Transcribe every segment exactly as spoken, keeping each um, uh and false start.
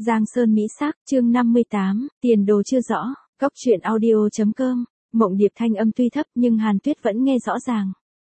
Giang Sơn Mỹ Sắc, chương năm mươi tám, tiền đồ chưa rõ, góc truyện audio.com, Mộng Điệp thanh âm tuy thấp nhưng Hàn Tuyết vẫn nghe rõ ràng.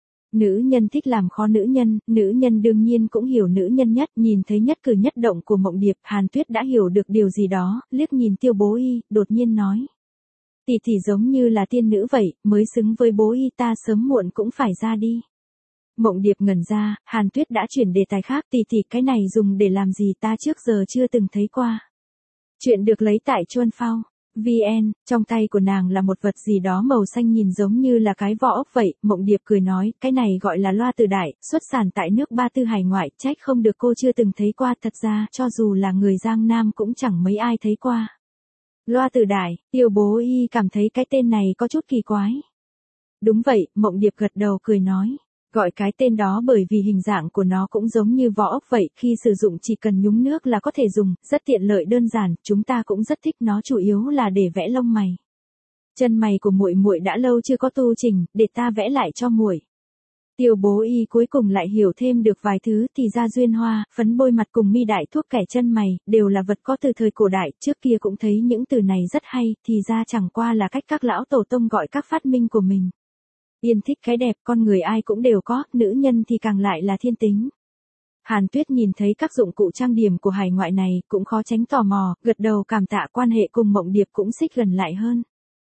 Nữ nhân thích làm khó nữ nhân, nữ nhân đương nhiên cũng hiểu nữ nhân nhất, nhìn thấy nhất cử nhất động của Mộng Điệp, Hàn Tuyết đã hiểu được điều gì đó, liếc nhìn Tiêu Bố Y, đột nhiên nói. Tỷ tỷ giống như là tiên nữ vậy, mới xứng với Bố Y, ta sớm muộn cũng phải ra đi. Mộng Điệp ngẩn ra, Hàn Tuyết đã chuyển đề tài khác, tỷ tỷ cái này dùng để làm gì ta trước giờ chưa từng thấy qua. Chuyện được lấy tại Chuan Phao. vê en, trong tay của nàng là một vật gì đó màu xanh nhìn giống như là cái vỏ ốc vậy, Mộng Điệp cười nói, cái này gọi là loa từ đại, xuất sản tại nước Ba Tư hải ngoại, trách không được cô chưa từng thấy qua, thật ra, cho dù là người Giang Nam cũng chẳng mấy ai thấy qua. Loa từ đại, Tiêu Bố Y cảm thấy cái tên này có chút kỳ quái. Đúng vậy, Mộng Điệp gật đầu cười nói. Gọi cái tên đó bởi vì hình dạng của nó cũng giống như vỏ ốc vậy, khi sử dụng chỉ cần nhúng nước là có thể dùng, rất tiện lợi đơn giản, chúng ta cũng rất thích nó, chủ yếu là để vẽ lông mày. Chân mày của muội muội đã lâu chưa có tu chỉnh, để ta vẽ lại cho muội. Tiêu Bố Y cuối cùng lại hiểu thêm được vài thứ, thì ra duyên hoa, phấn bôi mặt cùng mi đại thuốc kẻ chân mày, đều là vật có từ thời cổ đại, trước kia cũng thấy những từ này rất hay, thì ra chẳng qua là cách các lão tổ tông gọi các phát minh của mình. Yên thích cái đẹp, con người ai cũng đều có, nữ nhân thì càng lại là thiên tính. Hàn Tuyết nhìn thấy các dụng cụ trang điểm của hải ngoại này, cũng khó tránh tò mò, gật đầu cảm tạ, quan hệ cùng Mộng Điệp cũng xích gần lại hơn.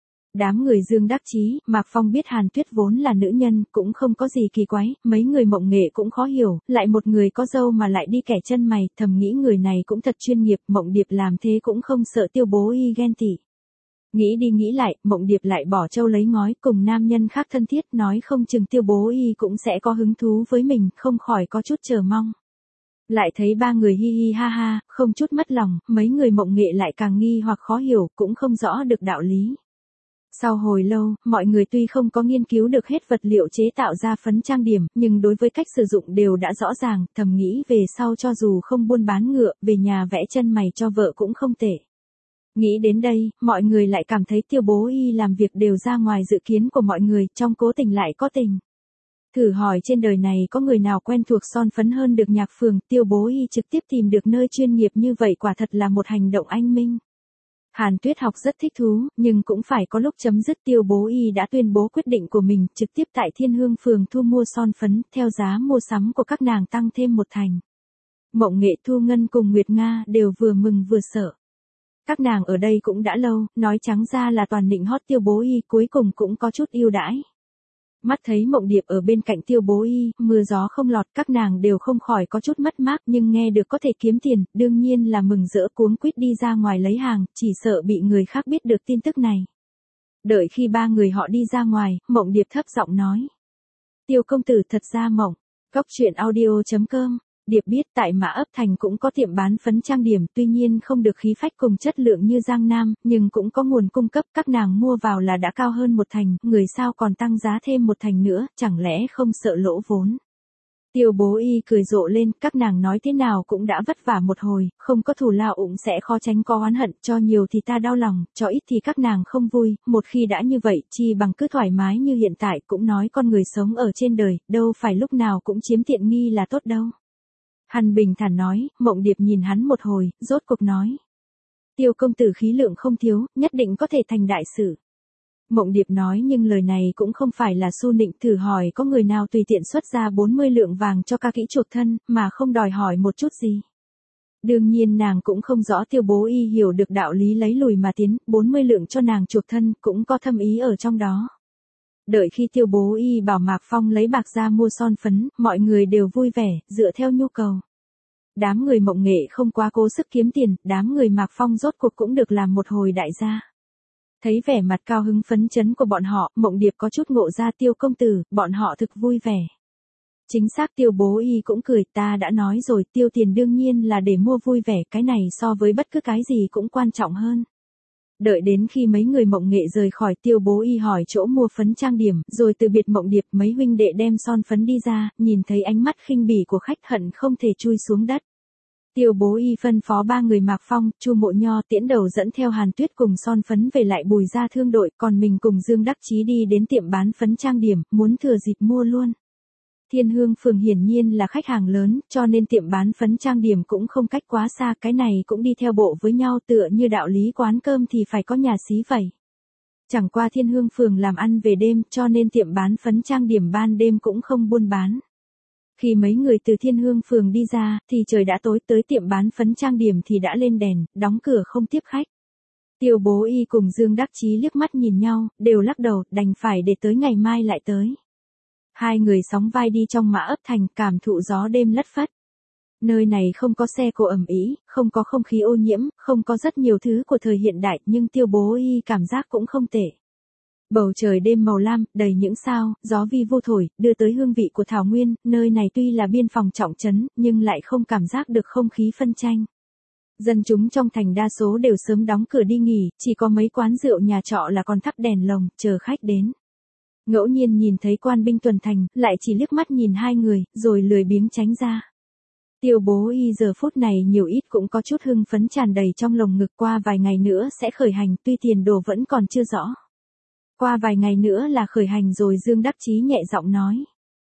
Đám người Dương đắc chí, Mạc Phong biết Hàn Tuyết vốn là nữ nhân, cũng không có gì kỳ quái, mấy người Mộng Nghệ cũng khó hiểu, lại một người có dâu mà lại đi kẻ chân mày, thầm nghĩ người này cũng thật chuyên nghiệp, Mộng Điệp làm thế cũng không sợ Tiêu Bố Y ghen tị. Nghĩ đi nghĩ lại, Mộng Điệp lại bỏ trâu lấy ngói, cùng nam nhân khác thân thiết, nói không chừng Tiêu Bố Y cũng sẽ có hứng thú với mình, không khỏi có chút chờ mong. Lại thấy ba người hi hi ha ha, không chút mất lòng, mấy người Mộng Nghệ lại càng nghi hoặc khó hiểu, cũng không rõ được đạo lý. Sau hồi lâu, mọi người tuy không có nghiên cứu được hết vật liệu chế tạo ra phấn trang điểm, nhưng đối với cách sử dụng đều đã rõ ràng, thầm nghĩ về sau cho dù không buôn bán ngựa, về nhà vẽ chân mày cho vợ cũng không tệ. Nghĩ đến đây, mọi người lại cảm thấy Tiêu Bố Y làm việc đều ra ngoài dự kiến của mọi người, trong cố tình lại có tình. Thử hỏi trên đời này có người nào quen thuộc son phấn hơn được Nhạc Phường, Tiêu Bố Y trực tiếp tìm được nơi chuyên nghiệp như vậy quả thật là một hành động anh minh. Hàn Tuyết học rất thích thú, nhưng cũng phải có lúc chấm dứt, Tiêu Bố Y đã tuyên bố quyết định của mình, trực tiếp tại Thiên Hương Phường thu mua son phấn, theo giá mua sắm của các nàng tăng thêm một thành. Mộng Nghệ, Thu Ngân cùng Nguyệt Nga đều vừa mừng vừa sợ. Các nàng ở đây cũng đã lâu, nói trắng ra là toàn nịnh hót Tiêu Bố Y, cuối cùng cũng có chút yêu đãi. Mắt thấy Mộng Điệp ở bên cạnh Tiêu Bố Y, mưa gió không lọt, các nàng đều không khỏi có chút mất mát, nhưng nghe được có thể kiếm tiền, đương nhiên là mừng rỡ cuống quýt đi ra ngoài lấy hàng, chỉ sợ bị người khác biết được tin tức này. Đợi khi ba người họ đi ra ngoài, Mộng Điệp thấp giọng nói. Tiêu công tử, thật ra Mộng, góc truyện audio.com. Điệp biết tại Mã Ấp Thành cũng có tiệm bán phấn trang điểm, tuy nhiên không được khí phách cùng chất lượng như Giang Nam, nhưng cũng có nguồn cung cấp, các nàng mua vào là đã cao hơn một thành, người sao còn tăng giá thêm một thành nữa, chẳng lẽ không sợ lỗ vốn. Tiêu Bố Y cười rộ lên, các nàng nói thế nào cũng đã vất vả một hồi, không có thù lao ụng sẽ khó tránh có oán hận, cho nhiều thì ta đau lòng, cho ít thì các nàng không vui, một khi đã như vậy, chi bằng cứ thoải mái như hiện tại, cũng nói con người sống ở trên đời, đâu phải lúc nào cũng chiếm tiện nghi là tốt đâu. Hắn bình thản nói, Mộng Điệp nhìn hắn một hồi, rốt cuộc nói. Tiêu công tử khí lượng không thiếu, nhất định có thể thành đại sự. Mộng Điệp nói nhưng lời này cũng không phải là su nịnh, thử hỏi có người nào tùy tiện xuất ra bốn mươi lượng vàng cho ca kỹ chuộc thân, mà không đòi hỏi một chút gì. Đương nhiên nàng cũng không rõ Tiêu Bố Y hiểu được đạo lý lấy lùi mà tiến, bốn mươi lượng cho nàng chuộc thân, cũng có thâm ý ở trong đó. Đợi khi Tiêu Bố Y bảo Mạc Phong lấy bạc ra mua son phấn, mọi người đều vui vẻ, dựa theo nhu cầu. Đám người Mộng Nghệ không quá cố sức kiếm tiền, đám người Mạc Phong rốt cuộc cũng được làm một hồi đại gia. Thấy vẻ mặt cao hứng phấn chấn của bọn họ, Mộng Điệp có chút ngộ ra Tiêu công tử, bọn họ thực vui vẻ. Chính xác, Tiêu Bố Y cũng cười, ta đã nói rồi, tiêu tiền đương nhiên là để mua vui vẻ, cái này so với bất cứ cái gì cũng quan trọng hơn. Đợi đến khi mấy người Mộng Nghệ rời khỏi, Tiêu Bố Y hỏi chỗ mua phấn trang điểm, rồi từ biệt Mộng Điệp, mấy huynh đệ đem son phấn đi ra, nhìn thấy ánh mắt khinh bỉ của khách hận không thể chui xuống đất. Tiêu Bố Y phân phó ba người Mạc Phong, Chu Mộ Nho tiễn đầu dẫn theo Hàn Tuyết cùng son phấn về lại Bùi Gia thương đội, còn mình cùng Dương đắc chí đi đến tiệm bán phấn trang điểm, muốn thừa dịp mua luôn. Thiên Hương Phường hiển nhiên là khách hàng lớn, cho nên tiệm bán phấn trang điểm cũng không cách quá xa, cái này cũng đi theo bộ với nhau tựa như đạo lý quán cơm thì phải có nhà xí vậy. Chẳng qua Thiên Hương Phường làm ăn về đêm cho nên tiệm bán phấn trang điểm ban đêm cũng không buôn bán. Khi mấy người từ Thiên Hương Phường đi ra thì trời đã tối, tới tiệm bán phấn trang điểm thì đã lên đèn, đóng cửa không tiếp khách. Tiêu Bố Y cùng Dương Đắc Chí liếc mắt nhìn nhau, đều lắc đầu, đành phải để tới ngày mai lại tới. Hai người sóng vai đi trong Mã Ấp Thành, cảm thụ gió đêm lất phất. Nơi này không có xe cộ ầm ĩ, không có không khí ô nhiễm, không có rất nhiều thứ của thời hiện đại, nhưng Tiêu Bố Y cảm giác cũng không tệ. Bầu trời đêm màu lam, đầy những sao, gió vi vu thổi, đưa tới hương vị của thảo nguyên, nơi này tuy là biên phòng trọng trấn, nhưng lại không cảm giác được không khí phân tranh. Dân chúng trong thành đa số đều sớm đóng cửa đi nghỉ, chỉ có mấy quán rượu nhà trọ là còn thắp đèn lồng, chờ khách đến. Ngẫu nhiên nhìn thấy quan binh tuần thành, lại chỉ liếc mắt nhìn hai người, rồi lười biếng tránh ra. Tiêu Bố Y giờ phút này nhiều ít cũng có chút hưng phấn tràn đầy trong lồng ngực, qua vài ngày nữa sẽ khởi hành, tuy tiền đồ vẫn còn chưa rõ. Qua vài ngày nữa là khởi hành rồi. Dương Đắc Chí nhẹ giọng nói.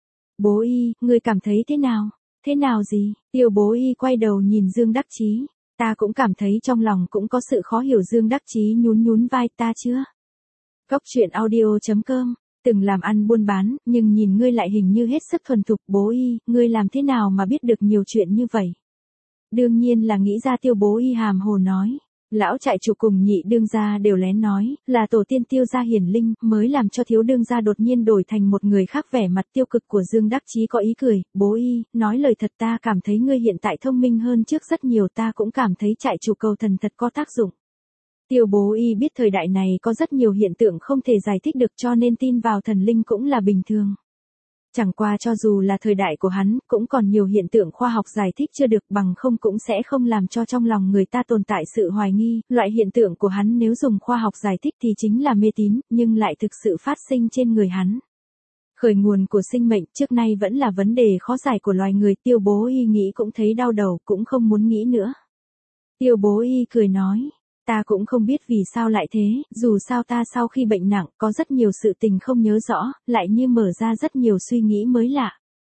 Bố Y, ngươi cảm thấy thế nào? Thế nào gì? Tiêu Bố Y quay đầu nhìn Dương Đắc Chí. Ta cũng cảm thấy trong lòng cũng có sự khó hiểu. Dương Đắc Chí nhún nhún vai, ta chưa. Cốc truyện audio chấm com, từng làm ăn buôn bán, nhưng nhìn ngươi lại hình như hết sức thuần thục. Bố Y, ngươi làm thế nào mà biết được nhiều chuyện như vậy? Đương nhiên là nghĩ ra. Tiêu Bố Y hàm hồ nói. Lão trại chủ cùng nhị đương gia đều lén nói, là tổ tiên Tiêu gia hiển linh, mới làm cho thiếu đương gia đột nhiên đổi thành một người khác. Vẻ mặt tiêu cực của Dương Đắc Chí có ý cười. Bố Y, nói lời thật, ta cảm thấy ngươi hiện tại thông minh hơn trước rất nhiều, ta cũng cảm thấy trại chủ cầu thần thật có tác dụng. Tiêu Bố Y biết thời đại này có rất nhiều hiện tượng không thể giải thích được, cho nên tin vào thần linh cũng là bình thường. Chẳng qua cho dù là thời đại của hắn, cũng còn nhiều hiện tượng khoa học giải thích chưa được, bằng không cũng sẽ không làm cho trong lòng người ta tồn tại sự hoài nghi. Loại hiện tượng của hắn nếu dùng khoa học giải thích thì chính là mê tín, nhưng lại thực sự phát sinh trên người hắn. Khởi nguồn của sinh mệnh trước nay vẫn là vấn đề khó giải của loài người. Tiêu Bố Y nghĩ cũng thấy đau đầu, cũng không muốn nghĩ nữa. Tiêu Bố Y cười nói. Ta cũng không biết vì sao lại thế, dù sao ta sau khi bệnh nặng, có rất nhiều sự tình không nhớ rõ, lại như mở ra rất nhiều suy nghĩ mới lạ.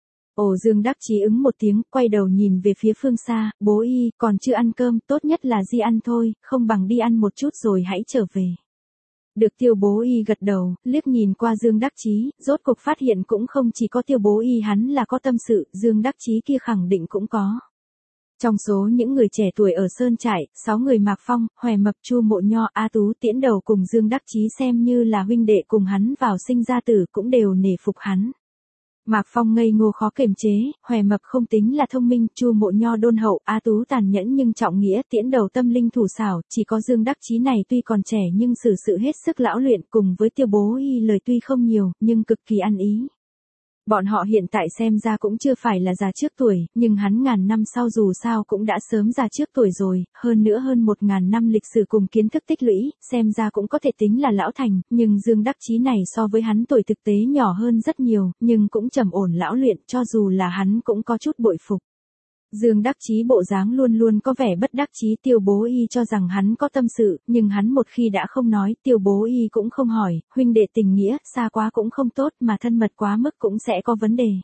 Ồ, Dương Đắc Chí ứng một tiếng, quay đầu nhìn về phía phương xa. Bố Y, còn chưa ăn cơm, tốt nhất là đi ăn thôi, không bằng đi ăn một chút rồi hãy trở về. Được. Tiêu Bố Y gật đầu, liếc nhìn qua Dương Đắc Chí, rốt cuộc phát hiện cũng không chỉ có Tiêu Bố Y hắn là có tâm sự, Dương Đắc Chí kia khẳng định cũng có. Trong số những người trẻ tuổi ở Sơn Trại, sáu người Mạc Phong, Hoè Mập, Chu Mộ Nho, A Tú, Tiễn Đầu cùng Dương Đắc Chí xem như là huynh đệ cùng hắn vào sinh ra tử, cũng đều nể phục hắn. Mạc Phong ngây ngô khó kiềm chế, Hoè Mập không tính là thông minh, Chu Mộ Nho đôn hậu, A Tú tàn nhẫn nhưng trọng nghĩa, Tiễn Đầu tâm linh thủ xảo, chỉ có Dương Đắc Chí này tuy còn trẻ nhưng xử sự hết sức lão luyện, cùng với Tiêu Bố Y lời tuy không nhiều, nhưng cực kỳ ăn ý. Bọn họ hiện tại xem ra cũng chưa phải là già trước tuổi, nhưng hắn ngàn năm sau dù sao cũng đã sớm già trước tuổi rồi, hơn nữa hơn một ngàn năm lịch sử cùng kiến thức tích lũy, xem ra cũng có thể tính là lão thành, nhưng Dương Đắc Chí này so với hắn tuổi thực tế nhỏ hơn rất nhiều, nhưng cũng trầm ổn lão luyện, cho dù là hắn cũng có chút bội phục. Dương Đắc Chí bộ dáng luôn luôn có vẻ bất đắc chí. Tiêu Bố Y cho rằng hắn có tâm sự, nhưng hắn một khi đã không nói, Tiêu Bố Y cũng không hỏi, huynh đệ tình nghĩa, xa quá cũng không tốt, mà thân mật quá mức cũng sẽ có vấn đề.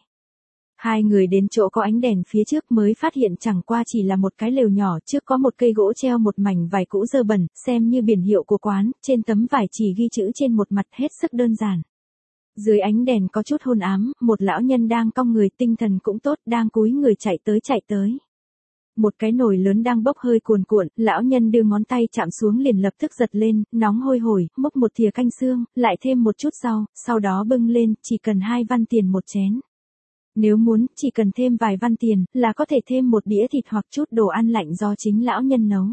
Hai người đến chỗ có ánh đèn phía trước mới phát hiện chẳng qua chỉ là một cái lều nhỏ, trước có một cây gỗ treo một mảnh vải cũ dơ bẩn, xem như biển hiệu của quán, trên tấm vải chỉ ghi chữ trên một mặt hết sức đơn giản. Dưới ánh đèn có chút hôn ám, một lão nhân đang cong người, tinh thần cũng tốt, đang cúi người chạy tới chạy tới. Một cái nồi lớn đang bốc hơi cuồn cuộn, lão nhân đưa ngón tay chạm xuống liền lập tức giật lên, nóng hôi hổi, múc một thìa canh xương, lại thêm một chút rau, sau đó bưng lên, chỉ cần hai văn tiền một chén. Nếu muốn, chỉ cần thêm vài văn tiền, là có thể thêm một đĩa thịt hoặc chút đồ ăn lạnh do chính lão nhân nấu.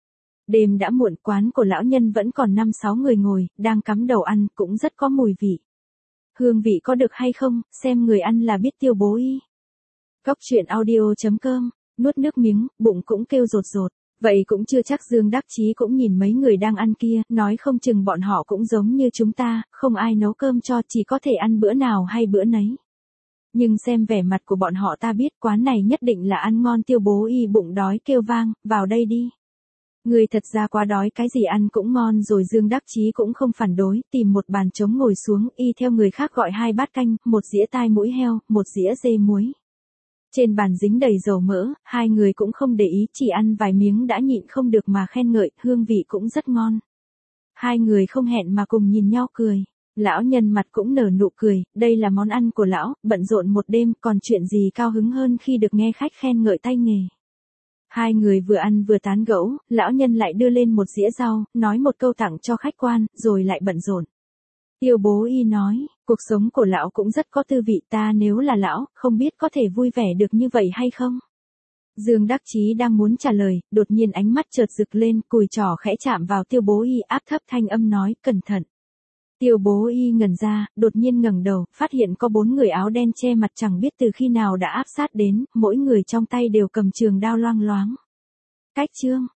Đêm đã muộn, quán của lão nhân vẫn còn năm sáu người ngồi, đang cắm đầu ăn, cũng rất có mùi vị. Hương vị có được hay không, xem người ăn là biết. Tiêu Bố Y. Cốc truyện audio chấm com, nuốt nước miếng, bụng cũng kêu rột rột. Vậy cũng chưa chắc. Dương Đắc Chí cũng nhìn mấy người đang ăn kia, nói không chừng bọn họ cũng giống như chúng ta, không ai nấu cơm cho, chỉ có thể ăn bữa nào hay bữa nấy. Nhưng xem vẻ mặt của bọn họ ta biết quán này nhất định là ăn ngon. Tiêu Bố Y bụng đói kêu vang, vào đây đi. Người thật ra quá đói, cái gì ăn cũng ngon rồi. Dương Đắc Chí cũng không phản đối, tìm một bàn trống ngồi xuống, y theo người khác gọi hai bát canh, một dĩa tai mũi heo, một dĩa dê muối. Trên bàn dính đầy dầu mỡ, hai người cũng không để ý, chỉ ăn vài miếng đã nhịn không được mà khen ngợi, hương vị cũng rất ngon. Hai người không hẹn mà cùng nhìn nhau cười. Lão nhân mặt cũng nở nụ cười, đây là món ăn của lão, bận rộn một đêm, còn chuyện gì cao hứng hơn khi được nghe khách khen ngợi tay nghề. Hai người vừa ăn vừa tán gẫu, lão nhân lại đưa lên một dĩa rau, nói một câu tặng cho khách quan, rồi lại bận rộn. Tiêu Bố Y nói, cuộc sống của lão cũng rất có tư vị, ta nếu là lão, không biết có thể vui vẻ được như vậy hay không? Dương Đắc Chí đang muốn trả lời, đột nhiên ánh mắt chợt rực lên, cùi trỏ khẽ chạm vào Tiêu Bố Y, áp thấp thanh âm nói, cẩn thận. Tiêu Bố Y ngẩn ra, đột nhiên ngẩng đầu, phát hiện có bốn người áo đen che mặt chẳng biết từ khi nào đã áp sát đến, mỗi người trong tay đều cầm trường đao loang loáng. Cách chương